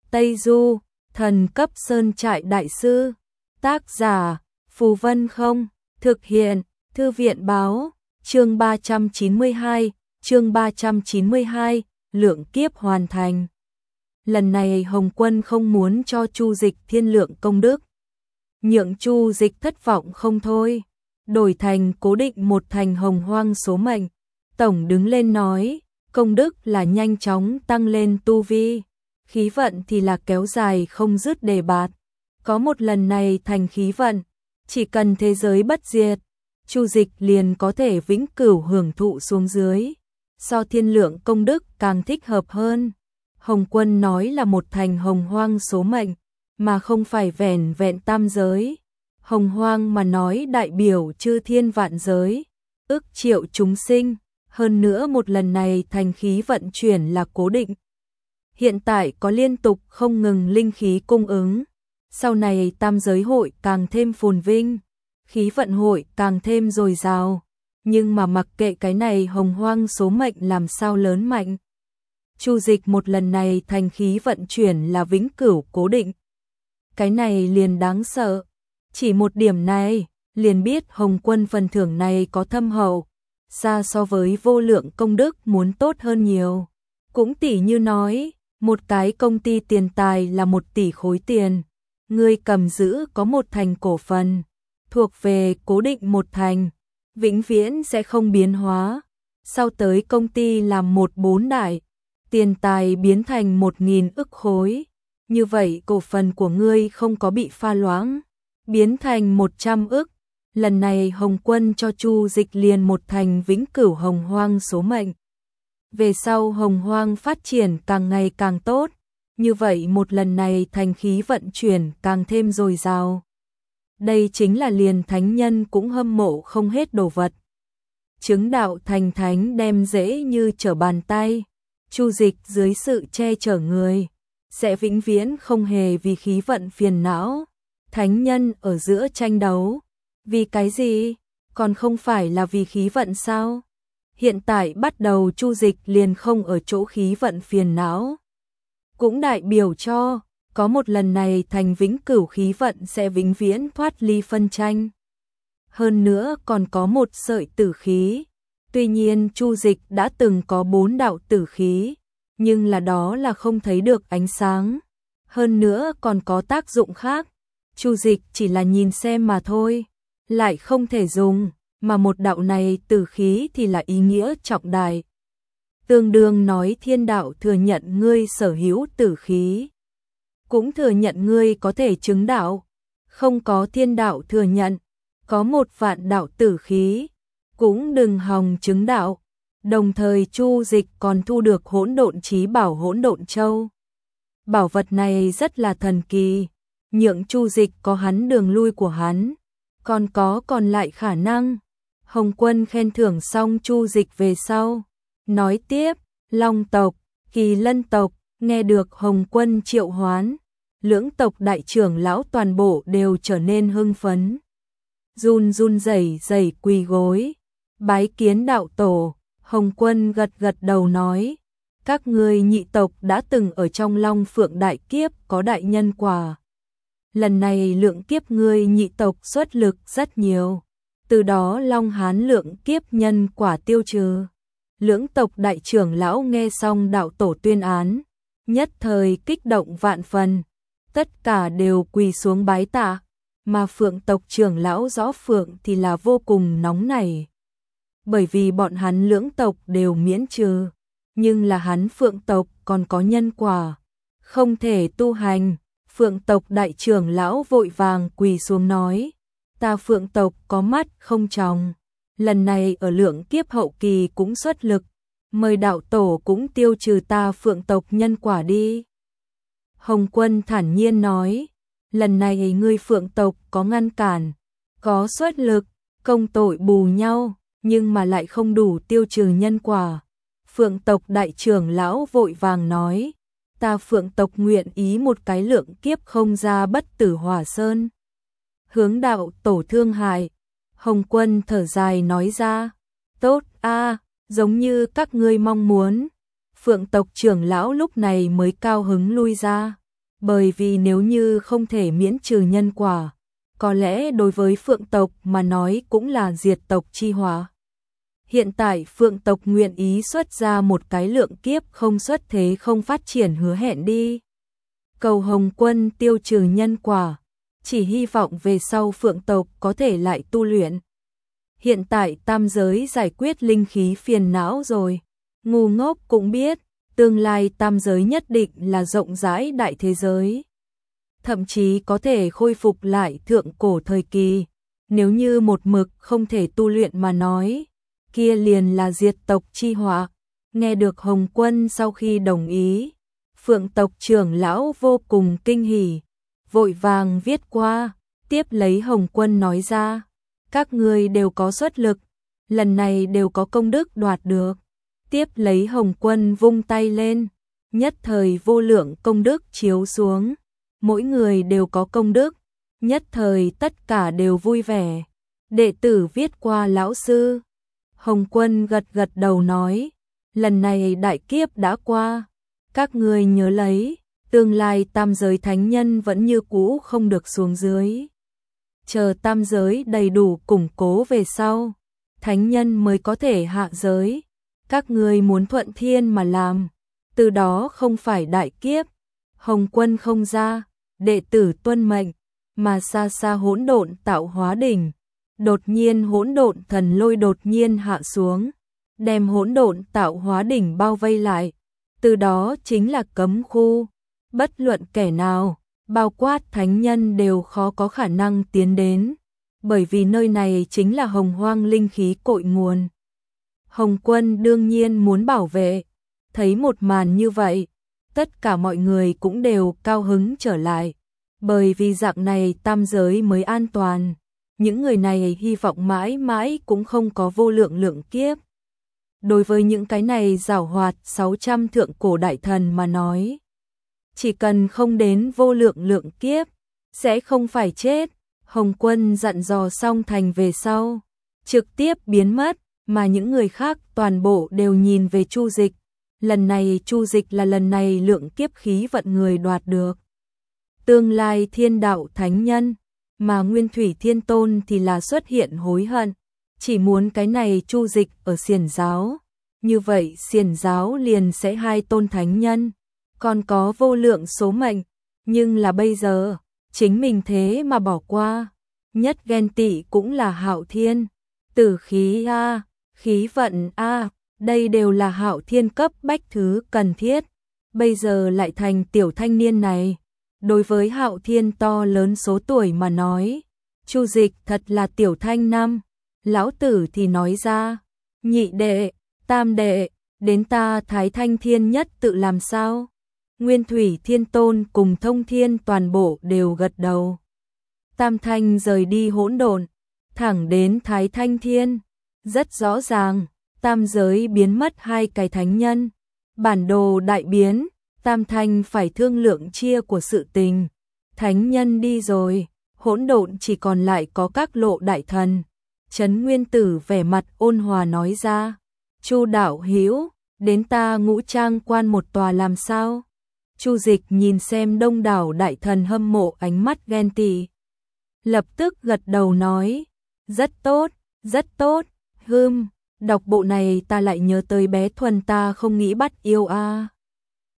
Tây Du, thần cấp sơn trại đại sư. Tác giả, Phù Vân Không. Thực hiện, Thư viện báo. Chương 392, lượng kiếp hoàn thành. Lần này Hồng Quân không muốn cho Chu Dịch thiên lượng công đức, nhượng Chu Dịch thất vọng không thôi, đổi thành cố định một thành hồng hoang số mệnh. Tổng đứng lên nói, công đức là nhanh chóng tăng lên tu vi, khí vận thì là kéo dài không dứt đề bạt. Có một lần này thành khí vận, chỉ cần thế giới bất diệt, Chu Dịch liền có thể vĩnh cửu hưởng thụ xuống dưới, so thiên lượng công đức càng thích hợp hơn. Hồng Quân nói là một thành hồng hoang số mệnh, mà không phải vẻn vẹn tam giới. Hồng hoang mà nói đại biểu chư thiên vạn giới, ức triệu chúng sinh, hơn nữa một lần này thành khí vận chuyển là cố định. Hiện tại có liên tục không ngừng linh khí cung ứng, sau này tam giới hội càng thêm phồn vinh, khí vận hội càng thêm dồi dào, nhưng mà mặc kệ cái này hồng hoang số mệnh làm sao lớn mạnh. Chu Dịch một lần này thành khí vận chuyển là vĩnh cửu cố định. Cái này liền đáng sợ, chỉ một điểm này, liền biết Hồng Quân phần thưởng này có thâm hậu, xa so với vô lượng công đức muốn tốt hơn nhiều. Cũng tỷ như nói, một cái công ty tiền tài là 1 tỷ khối tiền, ngươi cầm giữ có một thành cổ phần, thuộc về cố định một thành, vĩnh viễn sẽ không biến hóa. Sau tới công ty làm 1/4 đại, tiền tài biến thành 1000 ức khối, như vậy cổ phần của ngươi không có bị pha loãng, biến thành 100 ức. Lần này Hồng Quân cho Chu Dịch liền một thành vĩnh cửu hồng hoang số mệnh. Về sau hồng hoang phát triển càng ngày càng tốt, như vậy một lần này thành khí vận chuyển càng thêm dồi dào. Đây chính là liền thánh nhân cũng hâm mộ không hết đồ vật. Chứng đạo thành thánh đem dễ như trở bàn tay. Chu Dịch dưới sự che chở người, sẽ vĩnh viễn không hề vì khí vận phiền não. Thánh nhân ở giữa tranh đấu, vì cái gì? Còn không phải là vì khí vận sao? Hiện tại bắt đầu Chu Dịch liền không ở chỗ khí vận phiền não. Cũng đại biểu cho, có một lần này thành vĩnh cửu khí vận sẽ vĩnh viễn thoát ly phân tranh. Hơn nữa còn có một sợi tử khí. Tuy nhiên Chu Dịch đã từng có 4 đạo tử khí, nhưng là đó là không thấy được ánh sáng. Hơn nữa còn có tác dụng khác. Chu Dịch chỉ là nhìn xem mà thôi, lại không thể dùng, mà một đạo này tử khí thì là ý nghĩa trọng đại. Tương đương nói thiên đạo thừa nhận ngươi sở hữu tử khí, cũng thừa nhận ngươi có thể chứng đạo. Không có thiên đạo thừa nhận, có 1 vạn đạo tử khí, cũng đừng hòng chứng đạo. Đồng thời Chu Dịch còn thu được hỗn độn chí bảo hỗn độn châu. Bảo vật này rất là thần kỳ, nhượng Chu Dịch có hắn đường lui của hắn, còn có còn lại khả năng. Hồng Quân khen thưởng xong Chu Dịch về sau, nói tiếp, Long tộc, Kỳ Lân tộc, nghe được Hồng Quân triệu hoán, lưỡng tộc đại trưởng lão toàn bộ đều trở nên hưng phấn. Run run rẩy rẩy quỳ gối, bái kiến đạo tổ. Hồng Quân gật gật đầu nói, các ngươi nhị tộc đã từng ở trong Long Phượng đại kiếp có đại nhân quả. Lần này lượng kiếp ngươi nhị tộc xuất lực rất nhiều, từ đó Long Hán lượng kiếp nhân quả tiêu trừ. Lưỡng tộc đại trưởng lão nghe xong đạo tổ tuyên án, nhất thời kích động vạn phần, tất cả đều quỳ xuống bái tạ, mà Phượng tộc trưởng lão Rõ Phượng thì là vô cùng nóng nảy. Bởi vì bọn hắn lưỡng tộc đều miễn trừ, nhưng là hắn Phượng tộc còn có nhân quả, không thể tu hành. Phượng tộc đại trưởng lão vội vàng quỳ xuống nói, ta Phượng tộc có mắt không tròng, lần này ở lượng kiếp hậu kỳ cũng xuất lực, mời đạo tổ cũng tiêu trừ ta Phượng tộc nhân quả đi. Hồng Quân thản nhiên nói, lần này ngươi Phượng tộc có ngăn cản, có xuất lực, công tội bù nhau, nhưng mà lại không đủ tiêu trừ nhân quả. Phượng tộc đại trưởng lão vội vàng nói, ta Phượng tộc nguyện ý một cái lượng kiếp không ra bất tử hỏa sơn. Hướng đạo tổ thương hại. Hồng Quân thở dài nói ra, tốt a, giống như các ngươi mong muốn. Phượng tộc trưởng lão lúc này mới cao hứng lui ra. Bởi vì nếu như không thể miễn trừ nhân quả, có lẽ đối với Phượng tộc mà nói cũng là diệt tộc chi họa. Hiện tại Phượng tộc nguyện ý xuất ra một cái lượng kiếp không xuất thế không phát triển hứa hẹn đi. Cầu Hồng Quân tiêu trừ nhân quả, chỉ hy vọng về sau Phượng tộc có thể lại tu luyện. Hiện tại tam giới giải quyết linh khí phiền não rồi, ngu ngốc cũng biết, tương lai tam giới nhất định là rộng rãi đại thế giới. Thậm chí có thể khôi phục lại thượng cổ thời kỳ, nếu như một mực không thể tu luyện mà nói, kia liền là diệt tộc chi họa. Nghe được Hồng Quân sau khi đồng ý, Phượng tộc trưởng lão vô cùng kinh hỉ, vội vàng viết qua, tiếp lấy Hồng Quân nói ra, các ngươi đều có xuất lực, lần này đều có công đức đoạt được. Tiếp lấy Hồng Quân vung tay lên, nhất thời vô lượng công đức chiếu xuống, mỗi người đều có công đức, nhất thời tất cả đều vui vẻ. Đệ tử viết qua lão sư. Hồng Quân gật gật đầu nói, lần này đại kiếp đã qua, các ngươi nhớ lấy, tương lai tam giới thánh nhân vẫn như cũ không được xuống dưới. Chờ tam giới đầy đủ củng cố về sau, thánh nhân mới có thể hạ giới. Các ngươi muốn thuận thiên mà làm, từ đó không phải đại kiếp. Hồng Quân không ra, đệ tử tuân mệnh, mà xa xa hỗn độn tạo hóa đỉnh. Đột nhiên hỗn độn thần lôi đột nhiên hạ xuống, đem hỗn độn tạo hóa đỉnh bao vây lại. Từ đó chính là cấm khu, bất luận kẻ nào, bao quát thánh nhân đều khó có khả năng tiến đến, bởi vì nơi này chính là hồng hoang linh khí cội nguồn. Hồng Quân đương nhiên muốn bảo vệ, thấy một màn như vậy, tất cả mọi người cũng đều cao hứng trở lại, bởi vì dạng này tam giới mới an toàn. Những người này hy vọng mãi mãi cũng không có vô lượng lượng kiếp. Đối với những cái này giảo hoạt 600 thượng cổ đại thần mà nói, chỉ cần không đến vô lượng lượng kiếp, sẽ không phải chết. Hồng Quân dặn dò xong thành về sau, trực tiếp biến mất, mà những người khác toàn bộ đều nhìn về Chu Dịch. Lần này Chu Dịch là lần này lượng kiếp khí vận người đoạt được. Tương lai thiên đạo thánh nhân, mà Nguyên Thủy Thiên Tôn thì là xuất hiện hối hận, chỉ muốn cái này Chu Dịch ở Xiển giáo. Như vậy Xiển giáo liền sẽ hai tôn thánh nhân, còn có vô lượng số mệnh, nhưng là bây giờ, chính mình thế mà bỏ qua. Nhất ghen tị cũng là Hạo Thiên, tử khí a, khí vận a, đây đều là Hạo Thiên cấp bách thứ cần thiết. Bây giờ lại thành tiểu thanh niên này, đối với Hạo Thiên to lớn số tuổi mà nói, Chu Dịch thật là tiểu thanh năm. Lão tử thì nói ra, nhị đệ, tam đệ, đến ta Thái Thanh Thiên nhất tự làm sao? Nguyên Thủy Thiên Tôn cùng Thông Thiên toàn bộ đều gật đầu. Tam Thanh rời đi hỗn độn, thẳng đến Thái Thanh Thiên. Rất rõ ràng, tam giới biến mất hai cái thánh nhân. Bản đồ đại biến, Tam Thanh phải thương lượng chia của sự tình. Thánh nhân đi rồi, hỗn độn chỉ còn lại có các lộ đại thần. Trấn Nguyên Tử vẻ mặt ôn hòa nói ra, Chu đạo hữu, đến ta Ngũ Trang quan một tòa làm sao? Chu Dịch nhìn xem đông đảo đại thần hâm mộ ánh mắt ghen tị, lập tức gật đầu nói, rất tốt, rất tốt. Đọc bộ này ta lại nhớ tới bé Thuần ta không nghĩ bắt yêu a.